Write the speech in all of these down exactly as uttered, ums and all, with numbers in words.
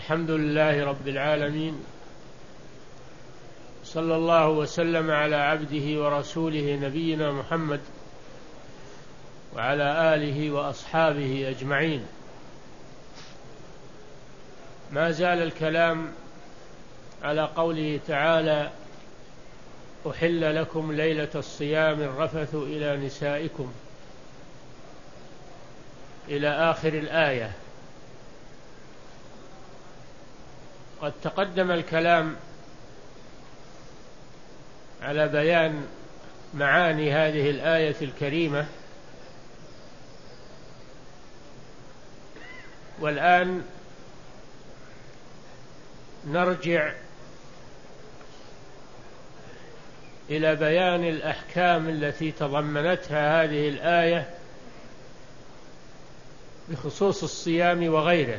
الحمد لله رب العالمين، صلى الله وسلم على عبده ورسوله نبينا محمد وعلى آله وأصحابه أجمعين. ما زال الكلام على قوله تعالى: أحل لكم ليلة الصيام الرفث إلى نسائكم، إلى آخر الآية. قد تقدم الكلام على بيان معاني هذه الآية الكريمة، والآن نرجع إلى بيان الأحكام التي تضمنتها هذه الآية بخصوص الصيام وغيره.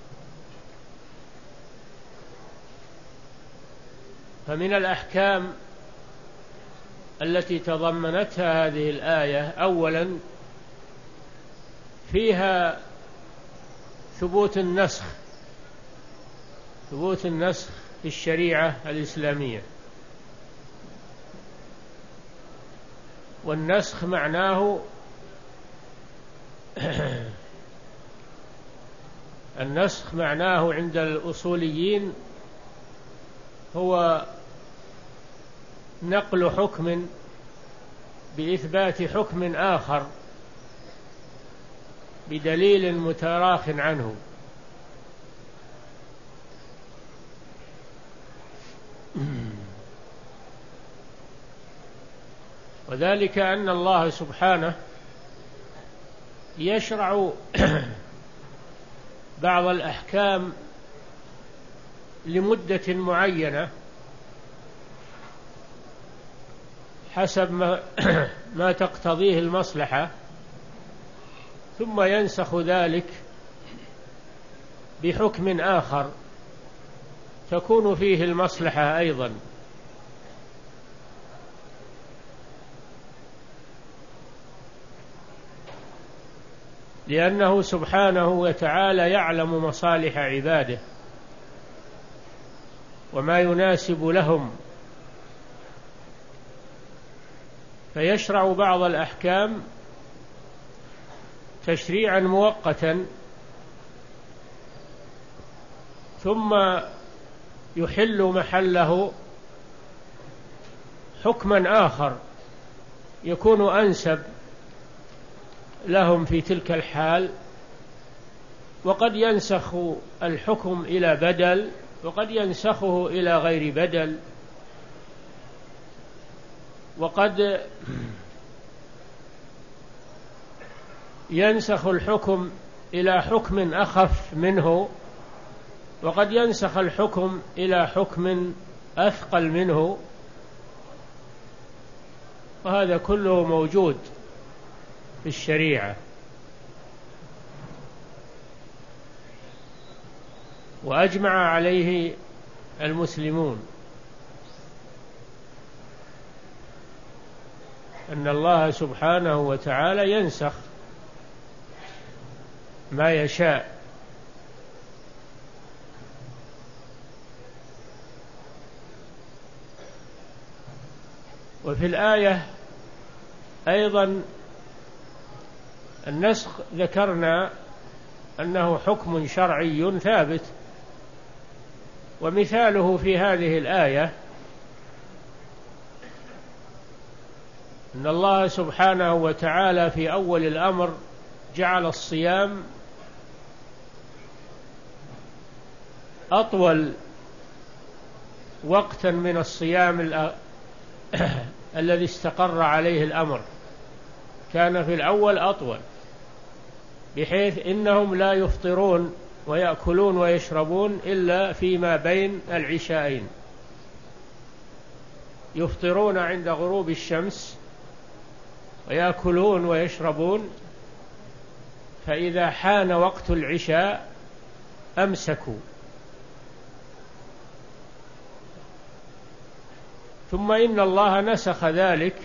فمن الأحكام التي تضمنتها هذه الآية: أولا، فيها ثبوت النسخ ثبوت النسخ في الشريعة الإسلامية. والنسخ معناه النسخ معناه عند الأصوليين هو نقل حكم بإثبات حكم آخر بدليل متراخ عنه. وذلك أن الله سبحانه يشرع بعض الأحكام لمدة معينة حسب ما, ما تقتضيه المصلحة، ثم ينسخ ذلك بحكم آخر تكون فيه المصلحة أيضا. لأنه سبحانه وتعالى يعلم مصالح عباده وما يناسب لهم، فيشرع بعض الأحكام تشريعا مؤقتا، ثم يحل محله حكما آخر يكون أنسب لهم في تلك الحال. وقد ينسخ الحكم إلى بدل، وقد ينسخه إلى غير بدل، وقد ينسخ الحكم إلى حكم أخف منه، وقد ينسخ الحكم إلى حكم أثقل منه، وهذا كله موجود في الشريعة. وأجمع عليه المسلمون أن الله سبحانه وتعالى ينسخ ما يشاء. وفي الآية أيضا النسخ ذكرنا أنه حكم شرعي ثابت، ومثاله في هذه الآية أن الله سبحانه وتعالى في أول الأمر جعل الصيام أطول وقتا من الصيام الذي استقر عليه الأمر. كان في الأول أطول، بحيث إنهم لا يفطرون ويأكلون ويشربون إلا فيما بين العشاءين، يفطرون عند غروب الشمس ويأكلون ويشربون، فإذا حان وقت العشاء أمسكوا. ثم إن الله نسخ ذلك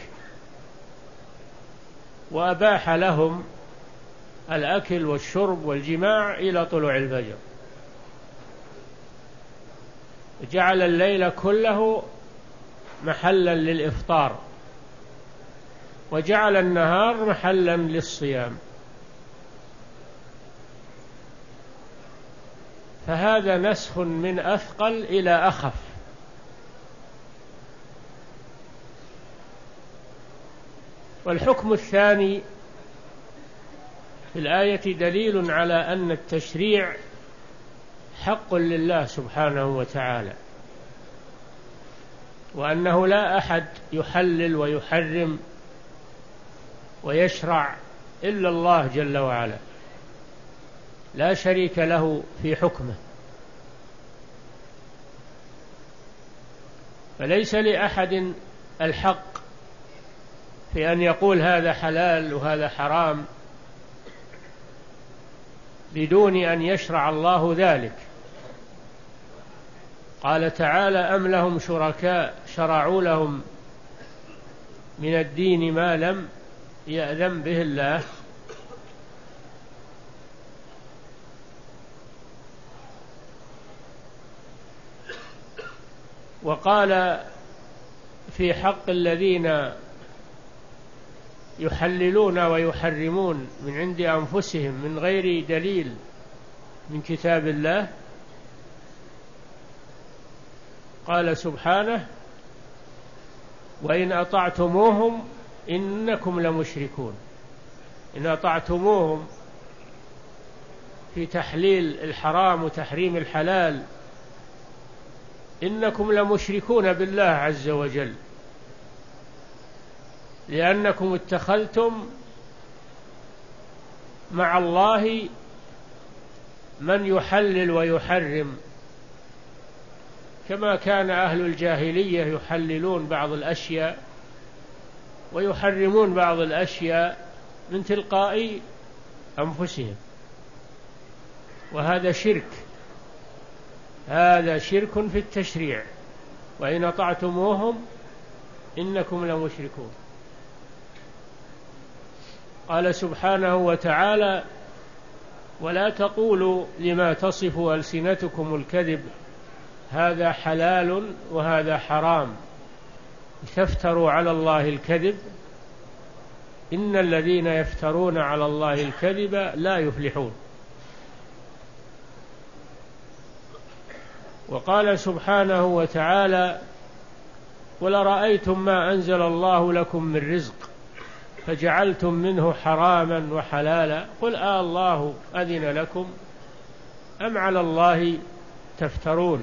وأباح لهم الأكل والشرب والجماع إلى طلوع الفجر. جعل الليل كله محلا للإفطار، وجعل النهار محلا للصيام، فهذا نسخ من أثقل إلى أخف. والحكم الثاني في الآية دليل على أن التشريع حق لله سبحانه وتعالى، وأنه لا أحد يحلل ويحرم ويشرع إلا الله جل وعلا، لا شريك له في حكمه، فليس لأحد الحق في أن يقول هذا حلال وهذا حرام بدون أن يشرع الله ذلك. قال تعالى: أم لهم شركاء شرعوا لهم من الدين ما لم يأذن به الله. وقال في حق الذين يحللون ويحرمون من عند أنفسهم من غير دليل من كتاب الله، قال سبحانه: وإن أطعتموهم إنكم لمشركون. إن أطعتموهم في تحليل الحرام وتحريم الحلال إنكم لمشركون بالله عز وجل، لأنكم اتخذتم مع الله من يحلل ويحرم، كما كان أهل الجاهلية يحللون بعض الأشياء ويحرمون بعض الأشياء من تلقاء أنفسهم، وهذا شرك، هذا شرك في التشريع. وإن أطعتموهم إنكم لمشركون. قال سبحانه وتعالى: ولا تقولوا لما تصف ألسنتكم الكذب هذا حلال وهذا حرام لتفتروا على الله الكذب إن الذين يفترون على الله الكذب لا يفلحون. وقال سبحانه وتعالى: قل أرأيتم ما أنزل الله لكم من رزق فجعلتم منه حراما وحلالا قل آه الله أذن لكم أم على الله تفترون.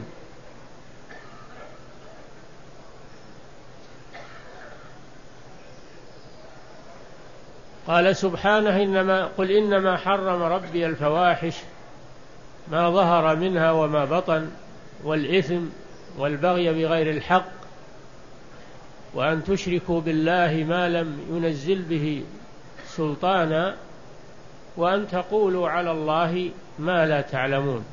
قال سبحانه: إنما قل إنما حرم ربي الفواحش ما ظهر منها وما بطن والإثم والبغي بغير الحق وأن تشركوا بالله ما لم ينزل به سلطانا وأن تقولوا على الله ما لا تعلمون.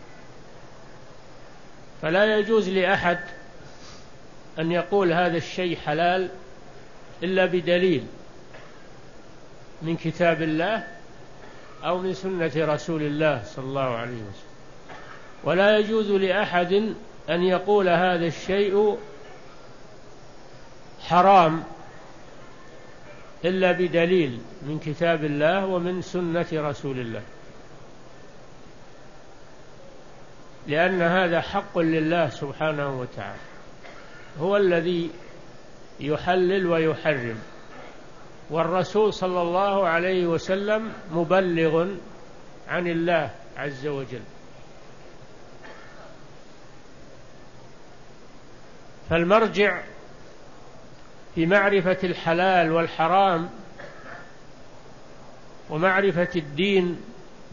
فلا يجوز لأحد أن يقول هذا الشيء حلال إلا بدليل من كتاب الله أو من سنة رسول الله صلى الله عليه وسلم. ولا يجوز لأحد أن يقول هذا الشيء حرام إلا بدليل من كتاب الله ومن سنة رسول الله، لأن هذا حق لله سبحانه وتعالى، هو الذي يحلل ويحرم، والرسول صلى الله عليه وسلم مبلغ عن الله عز وجل. فالمرجع في معرفة الحلال والحرام ومعرفة الدين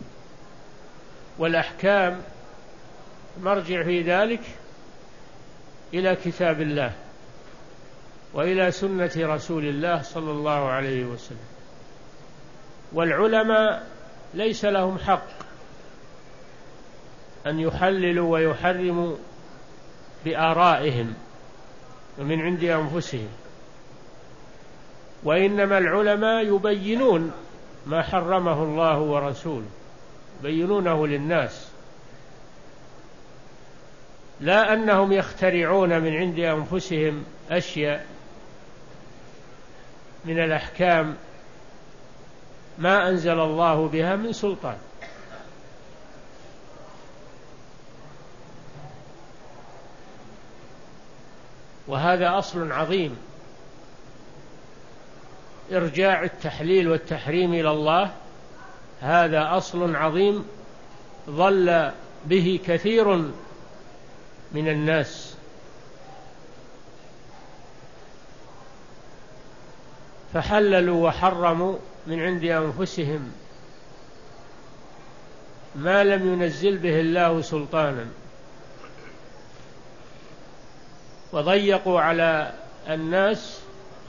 والأحكام، مرجع في ذلك إلى كتاب الله وإلى سنة رسول الله صلى الله عليه وسلم. والعلماء ليس لهم حق أن يحللوا ويحرموا بآرائهم ومن عند أنفسهم، وإنما العلماء يبينون ما حرمه الله ورسوله، يبينونه للناس. لا أنهم يخترعون من عند أنفسهم أشياء من الأحكام ما أنزل الله بها من سلطان. وهذا أصل عظيم، إرجاع التحليل والتحريم إلى الله، هذا أصل عظيم ضل به كثير من الناس. فحللوا وحرموا من عند أنفسهم ما لم ينزل به الله سلطانا، وضيقوا على الناس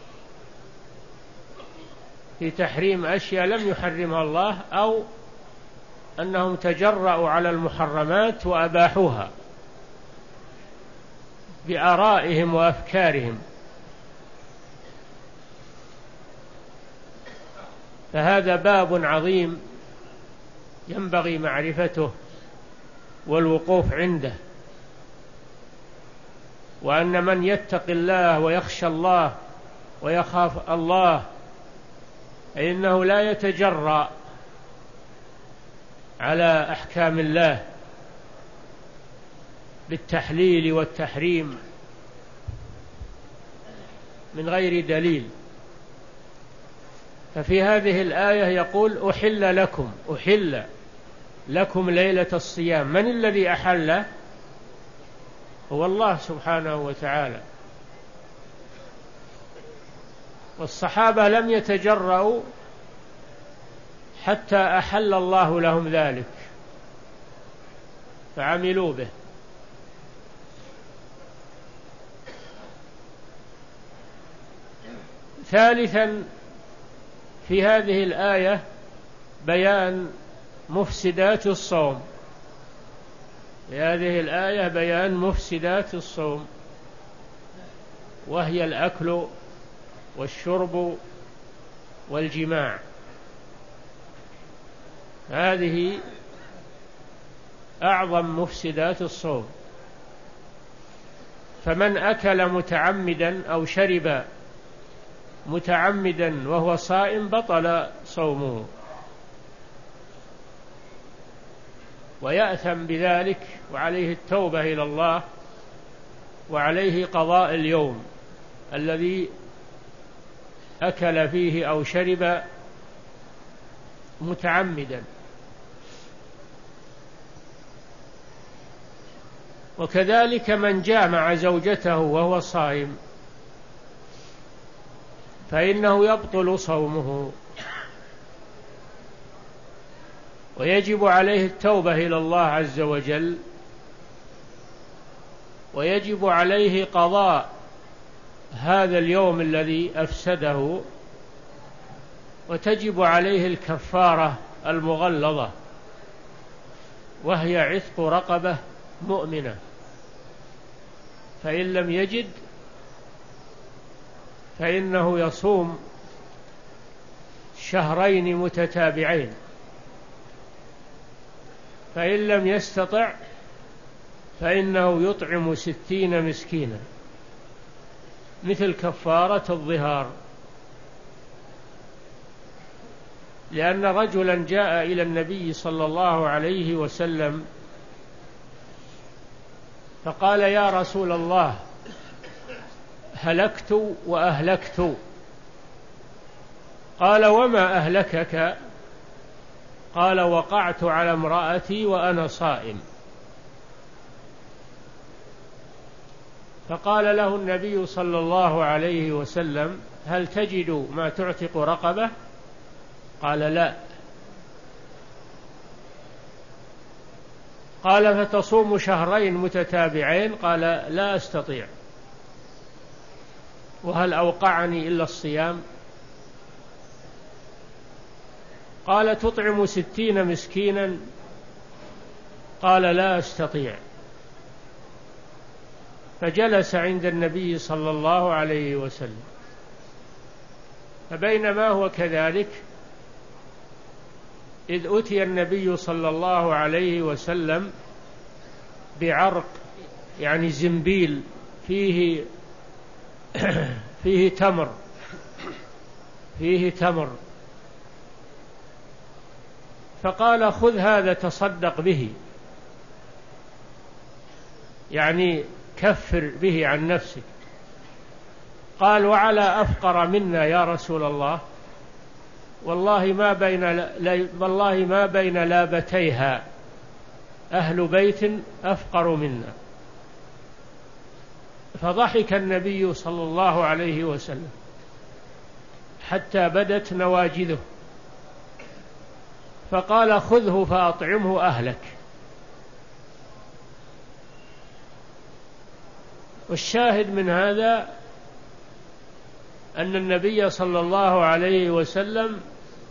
في تحريم أشياء لم يحرمها الله، أو أنهم تجرأوا على المحرمات وأباحوها بآرائهم وأفكارهم. فهذا باب عظيم ينبغي معرفته والوقوف عنده، وأن من يتق الله ويخشى الله ويخاف الله فإنه لا يتجرأ على أحكام الله بالتحليل والتحريم من غير دليل. ففي هذه الآية يقول أحل لكم، أحل لكم ليلة الصيام. من الذي أحل؟ هو الله سبحانه وتعالى. والصحابة لم يتجرؤوا حتى أحل الله لهم ذلك فعملوا به. ثالثا في هذه الآية بيان مفسدات الصوم. في هذه الآية بيان مفسدات الصوم، وهي الأكل والشرب والجماع. هذه أعظم مفسدات الصوم. فمن أكل متعمدا أو شرب متعمدا وهو صائم بطل صومه، ويأثم بذلك، وعليه التوبة إلى الله، وعليه قضاء اليوم الذي أكل فيه أو شرب متعمدا. وكذلك من جامع زوجته وهو صائم فإنه يبطل صومه، ويجب عليه التوبة إلى الله عز وجل، ويجب عليه قضاء هذا اليوم الذي أفسده، وتجب عليه الكفارة المغلظة، وهي عتق رقبة مؤمنة. فإن لم يجد فإنه يصوم شهرين متتابعين، فإن لم يستطع فإنه يطعم ستين مسكينا مثل كفارة الظهار. لأن رجلا جاء إلى النبي صلى الله عليه وسلم فقال: يا رسول الله، هلكت وأهلكت. قال: وما أهلكك؟ قال: وقعت على امرأتي وأنا صائم. فقال له النبي صلى الله عليه وسلم: هل تجد ما تعتق رقبة؟ قال: لا. قال: فتصوم شهرين متتابعين؟ قال: لا أستطيع. وهل أوقعني إلا الصيام؟ قال: تطعم ستين مسكينا؟ قال: لا أستطيع. فجلس عند النبي صلى الله عليه وسلم. فبينما هو كذلك إذ أتي النبي صلى الله عليه وسلم بعرق يعني زنبيل فيه فيه تمر فيه تمر فقال خذ هذا تصدق به، يعني كفر به عن نفسك. قال وعلى أفقر منا يا رسول الله؟ والله ما بين والله ما بين لابتيها أهل بيت أفقر منا. فضحك النبي صلى الله عليه وسلم حتى بدت نواجذه، فقال خذه فأطعمه أهلك. والشاهد من هذا أن النبي صلى الله عليه وسلم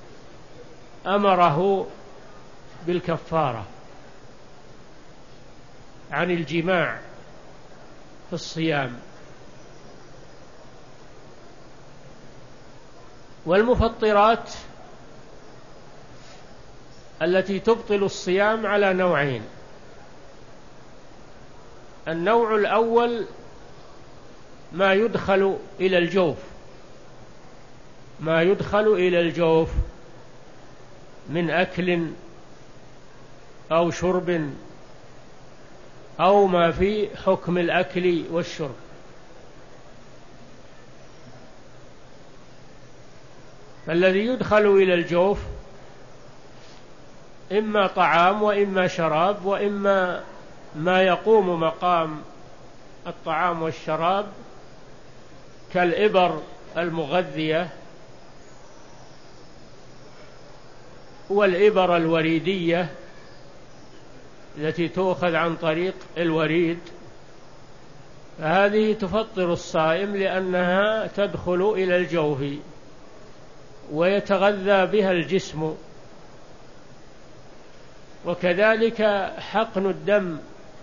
أمره بالكفارة عن الجماع في الصيام. والمفطرات التي تبطل الصيام على نوعين: النوع الأول ما يدخل إلى الجوف ما يدخل إلى الجوف من أكل أو شرب أو ما في حكم الأكل والشرب. فالذي يدخل إلى الجوف إما طعام وإما شراب وإما ما يقوم مقام الطعام والشراب كالإبر المغذية والإبر الوريدية التي تؤخذ عن طريق الوريد، فهذه تفطر الصائم لأنها تدخل إلى الجوف ويتغذى بها الجسم. وكذلك حقن الدم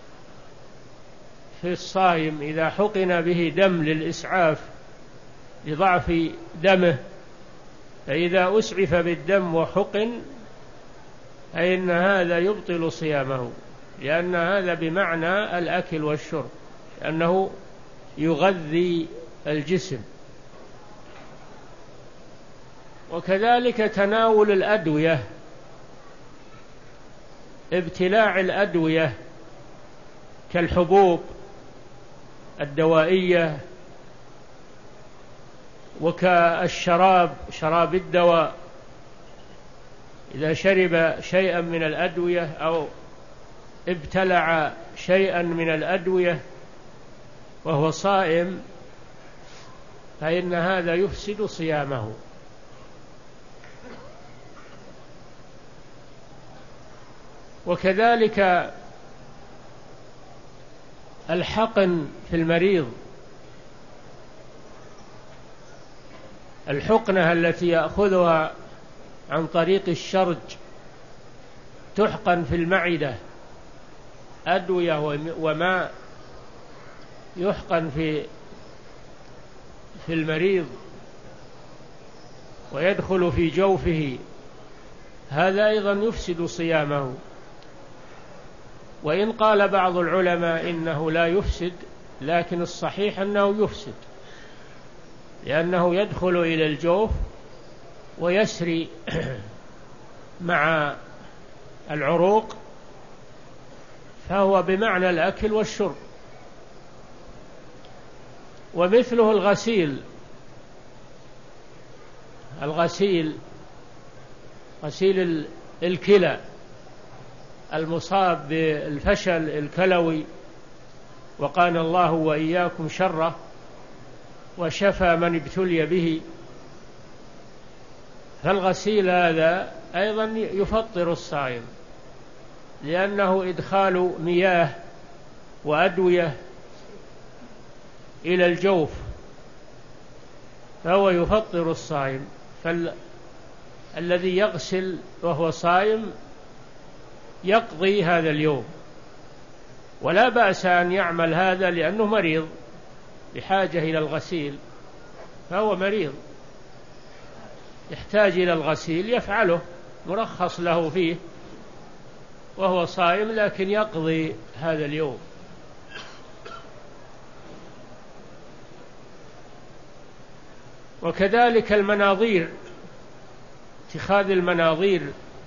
في الصائم، إذا حقن به دم للإسعاف لضعف دمه، فإذا أسعف بالدم وحقن فإن هذا يبطل صيامه، لأن هذا بمعنى الأكل والشرب، لأنه يغذي الجسم. وكذلك تناول الأدوية، ابتلاع الأدوية كالحبوب الدوائية وكالشراب شراب الدواء، إذا شرب شيئا من الأدوية أو ابتلع شيئا من الأدوية وهو صائم فإن هذا يفسد صيامه. وكذلك الحقن في المريض، الحقنة التي يأخذها عن طريق الشرج تحقن في المعدة، أدوية وماء يحقن في في المريض ويدخل في جوفه، هذا أيضا يفسد صيامه. وإن قال بعض العلماء إنه لا يفسد، لكن الصحيح أنه يفسد، لأنه يدخل إلى الجوف ويسري مع العروق، فهو بمعنى الأكل والشرب. ومثله الغسيل الغسيل غسيل الكلى، المصاب بالفشل الكلوي وقانا الله وإياكم شره وشفى من ابتلي به، فالغسيل هذا أيضا يفطر الصائم، لأنه إدخال مياه وأدوية إلى الجوف، فهو يفطر الصائم. فالذي يغسل وهو صائم يقضي هذا اليوم، ولا بأس أن يعمل هذا لأنه مريض بحاجة إلى الغسيل، فهو مريض يحتاج إلى الغسيل يفعله، مرخص له فيه وهو صائم، لكن يقضي هذا اليوم. وكذلك المناظير، اتخاذ المناظير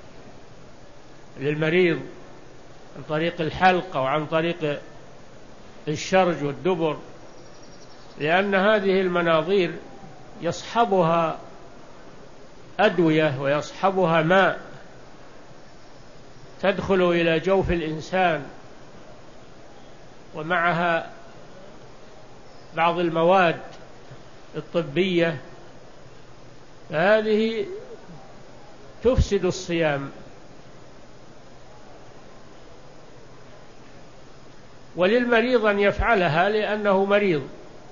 للمريض عن طريق الحلق أو عن طريق الشرج والدبر، لأن هذه المناظير يصحبها أدوية ويصحبها ماء تدخل إلى جوف الإنسان، ومعها بعض المواد الطبية، هذه تفسد الصيام. وللمريض أن يفعلها لأنه مريض،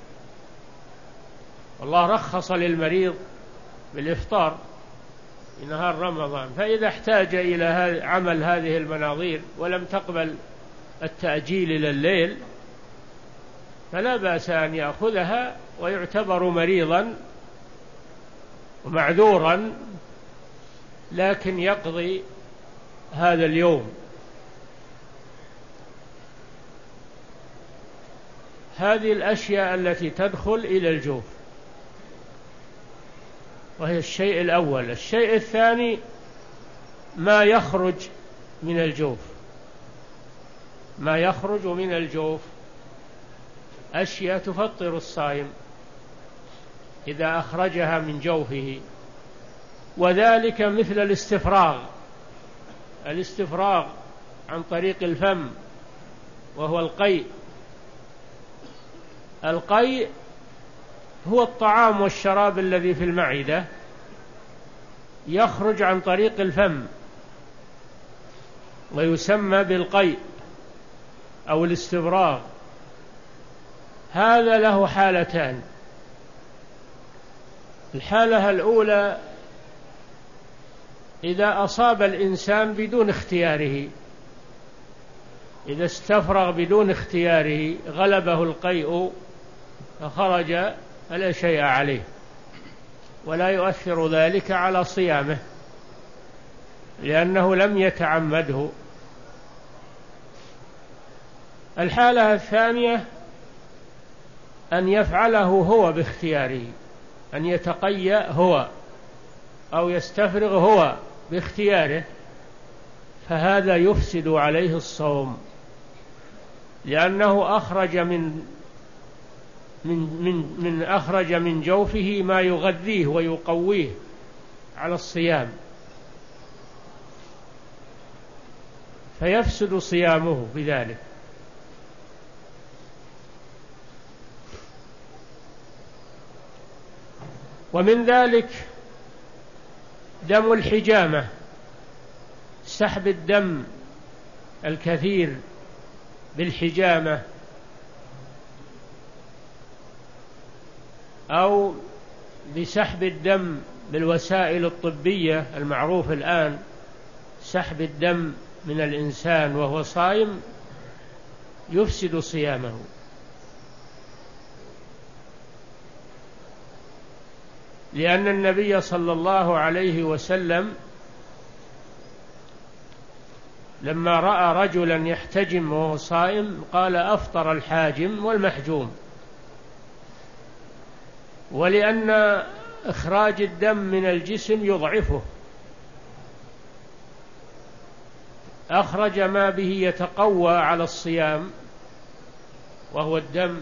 والله رخص للمريض بالإفطار في نهار رمضان، فإذا احتاج إلى عمل هذه المناظير ولم تقبل التأجيل إلى الليل فلا بأس أن يأخذها، ويعتبر مريضا ومعذورا، لكن يقضي هذا اليوم. هذه الأشياء التي تدخل إلى الجوف، وهي الشيء الأول. الشيء الثاني ما يخرج من الجوف، ما يخرج من الجوف أشياء تفطر الصائم إذا أخرجها من جوفه، وذلك مثل الاستفراغ، الاستفراغ عن طريق الفم وهو القيء. القيء هو الطعام والشراب الذي في المعدة يخرج عن طريق الفم ويسمى بالقيء أو الاستفراغ. هذا له حالتان: الحالة الأولى إذا أصاب الإنسان بدون اختياره، إذا استفرغ بدون اختياره غلبه القيء فخرج فلا شيء عليه، ولا يؤثر ذلك على صيامه لأنه لم يتعمده. الحالة الثانية أن يفعله هو باختياره، أن يتقيأ هو أو يستفرغ هو باختياره، فهذا يفسد عليه الصوم، لأنه أخرج من من من من أخرج من جوفه ما يغذيه ويقويه على الصيام، فيفسد صيامه بذلك. ومن ذلك دم الحجامة، سحب الدم الكثير بالحجامة أو بسحب الدم بالوسائل الطبية المعروف الآن، سحب الدم من الإنسان وهو صائم يفسد صيامه، لأن النبي صلى الله عليه وسلم لما رأى رجلا يحتجم وهو صائم قال: أفطر الحاجم والمحجوم. ولأن إخراج الدم من الجسم يضعفه، أخرج ما به يتقوى على الصيام وهو الدم،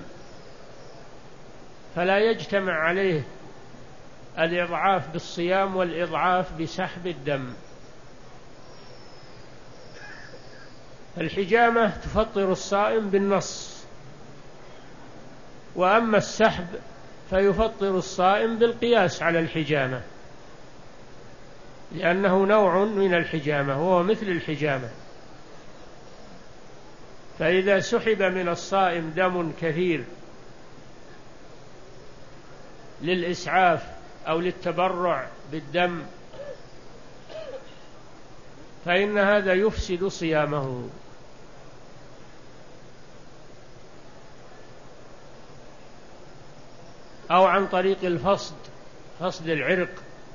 فلا يجتمع عليه الإضعاف بالصيام والإضعاف بسحب الدم. الحجامة تفطر الصائم بالنص، وأما السحب فيفطر الصائم بالقياس على الحجامة، لأنه نوع من الحجامة وهو مثل الحجامة. فإذا سحب من الصائم دم كثير للإسعاف أو للتبرع بالدم فإن هذا يفسد صيامه. أو عن طريق الفصد، فصد العرق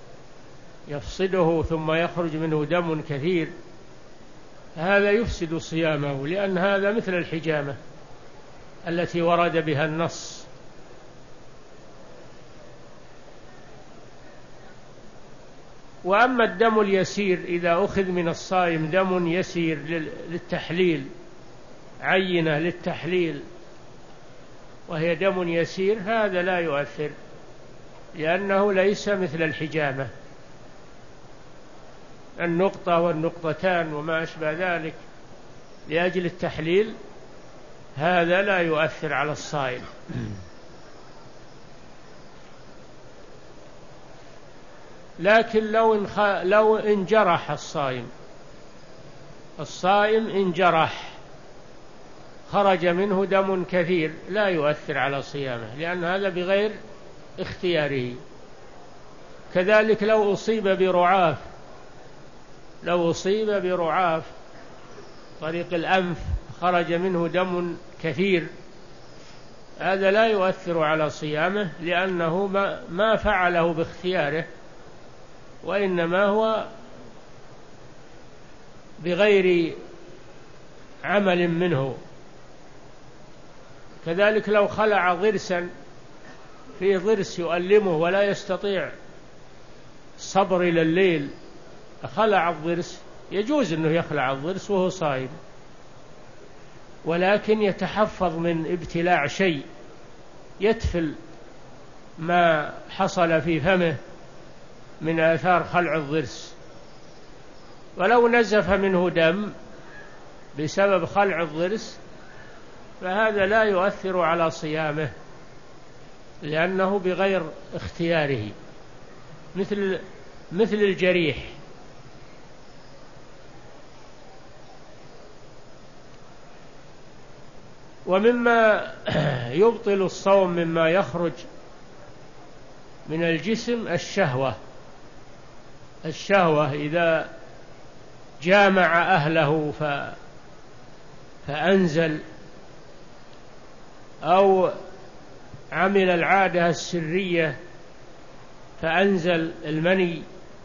يفصده ثم يخرج منه دم كثير، هذا يفسد صيامه، لأن هذا مثل الحجامة التي ورد بها النص. وأما الدم اليسير إذا أخذ من الصائم دم يسير للتحليل، عينة للتحليل وهي دم يسير، هذا لا يؤثر، لأنه ليس مثل الحجامة، النقطة والنقطتان وما أشبه ذلك لأجل التحليل، هذا لا يؤثر على الصائم. لكن لو انخ... لو انجرح الصائم الصائم انجرح خرج منه دم كثير لا يؤثر على صيامه، لأن هذا بغير اختياره. كذلك لو أصيب برعاف لو أصيب برعاف طريق الأنف خرج منه دم كثير، هذا لا يؤثر على صيامه، لأنه ما, ما فعله باختياره، وإنما هو بغير عمل منه. كذلك لو خلع ضرسا، في ضرس يؤلمه ولا يستطيع الصبر إلى الليل، خلع الضرس، يجوز أنه يخلع الضرس وهو صائم، ولكن يتحفظ من ابتلاع شيء يتفل ما حصل في فمه من آثار خلع الضرس. ولو نزف منه دم بسبب خلع الضرس فهذا لا يؤثر على صيامه، لأنه بغير اختياره، مثل مثل الجريح. ومما يبطل الصوم مما يخرج من الجسم الشهوة الشهوة إذا جامع أهله ف... فأنزل، أو عمل العادة السرية فأنزل المني،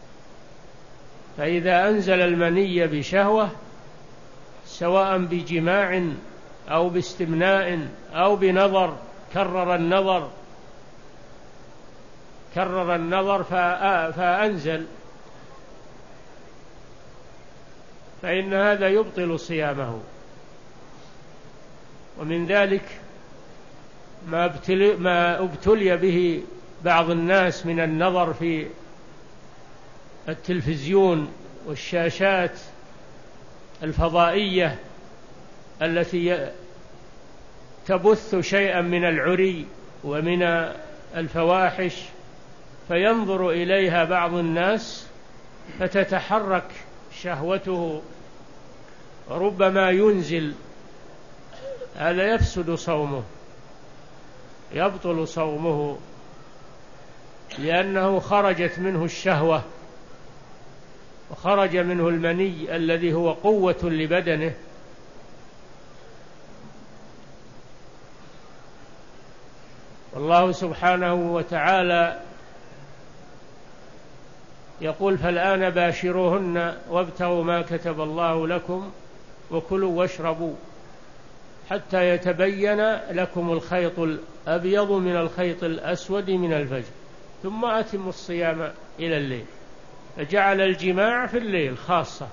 فإذا أنزل المني بشهوة سواء بجماع أو باستمناء أو بنظر، كرر النظر كرر النظر فأنزل، فإن هذا يبطل صيامه. ومن ذلك ما ابتلي, ما ابتلي به بعض الناس من النظر في التلفزيون والشاشات الفضائية التي تبث شيئا من العري ومن الفواحش، فينظر إليها بعض الناس فتتحرك شهوته، ربما ينزل، هذا يفسد صومه، يبطل صومه، لأنه خرجت منه الشهوة وخرج منه المني الذي هو قوة لبدنه. والله سبحانه وتعالى يقول: فالآن باشروهن وابتغوا ما كتب الله لكم وكلوا واشربوا حتى يتبين لكم الخيط الأبيض من الخيط الأسود من الفجر ثم أتموا الصيام إلى الليل. فجعل الجماع في الليل خاصة،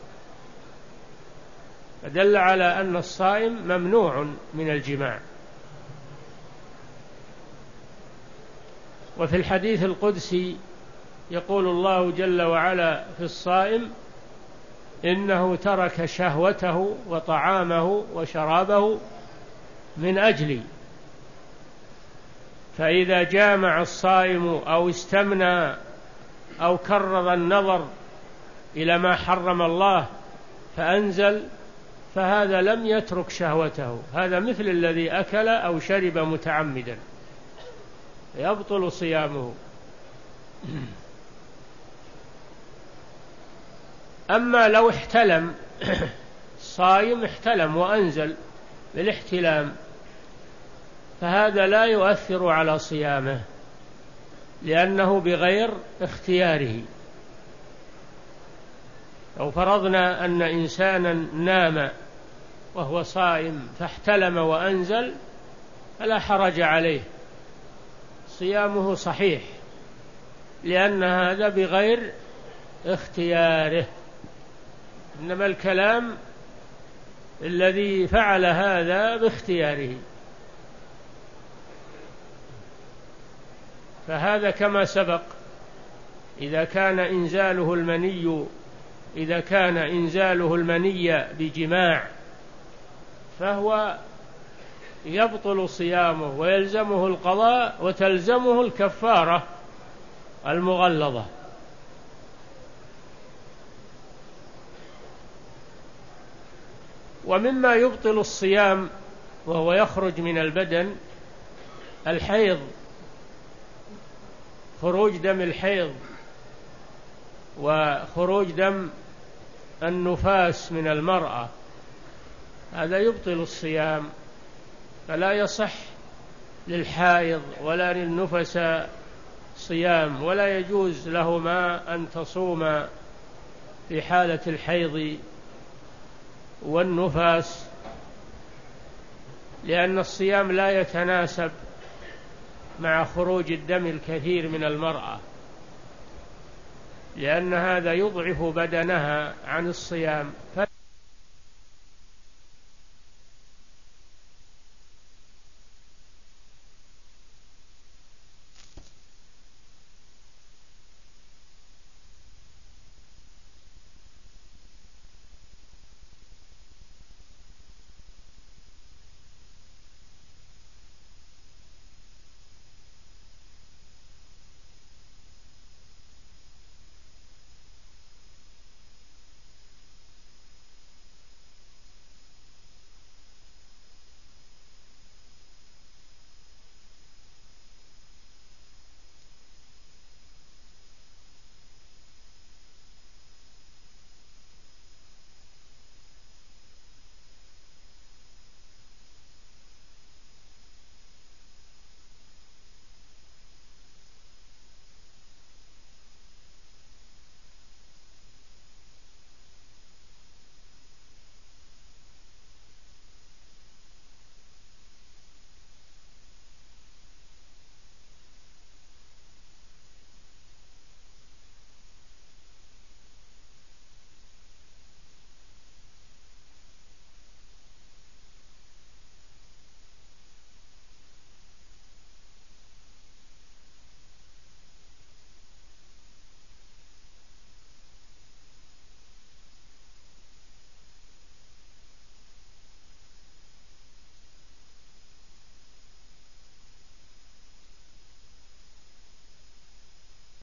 فدل على أن الصائم ممنوع من الجماع. وفي الحديث القدسي يقول الله جل وعلا في الصائم: إنه ترك شهوته وطعامه وشرابه من أجلي. فإذا جامع الصائم أو استمنى أو كرر النظر إلى ما حرم الله فأنزل، فهذا لم يترك شهوته، هذا مثل الذي أكل أو شرب متعمدا، يبطل صيامه. أما لو احتلم الصائم، احتلم وأنزل بالاحتلام، فهذا لا يؤثر على صيامه، لأنه بغير اختياره. لو فرضنا أن إنسانا نام وهو صائم فاحتلم وأنزل فلا حرج عليه، صيامه صحيح، لأن هذا بغير اختياره، إنما الكلام الذي فعل هذا باختياره. فهذا كما سبق، إذا كان إنزاله المني إذا كان إنزاله المني بجماع فهو يبطل صيامه ويلزمه القضاء وتلزمه الكفارة المغلظة. ومما يبطل الصيام وهو يخرج من البدن الحيض، خروج دم الحيض وخروج دم النفاس من المرأة، هذا يبطل الصيام، فلا يصح للحائض ولا للنفس صيام، ولا يجوز لهما أن تصوم في حالة الحيض والنفاس، لأن الصيام لا يتناسب مع خروج الدم الكثير من المرأة، لأن هذا يضعف بدنها عن الصيام.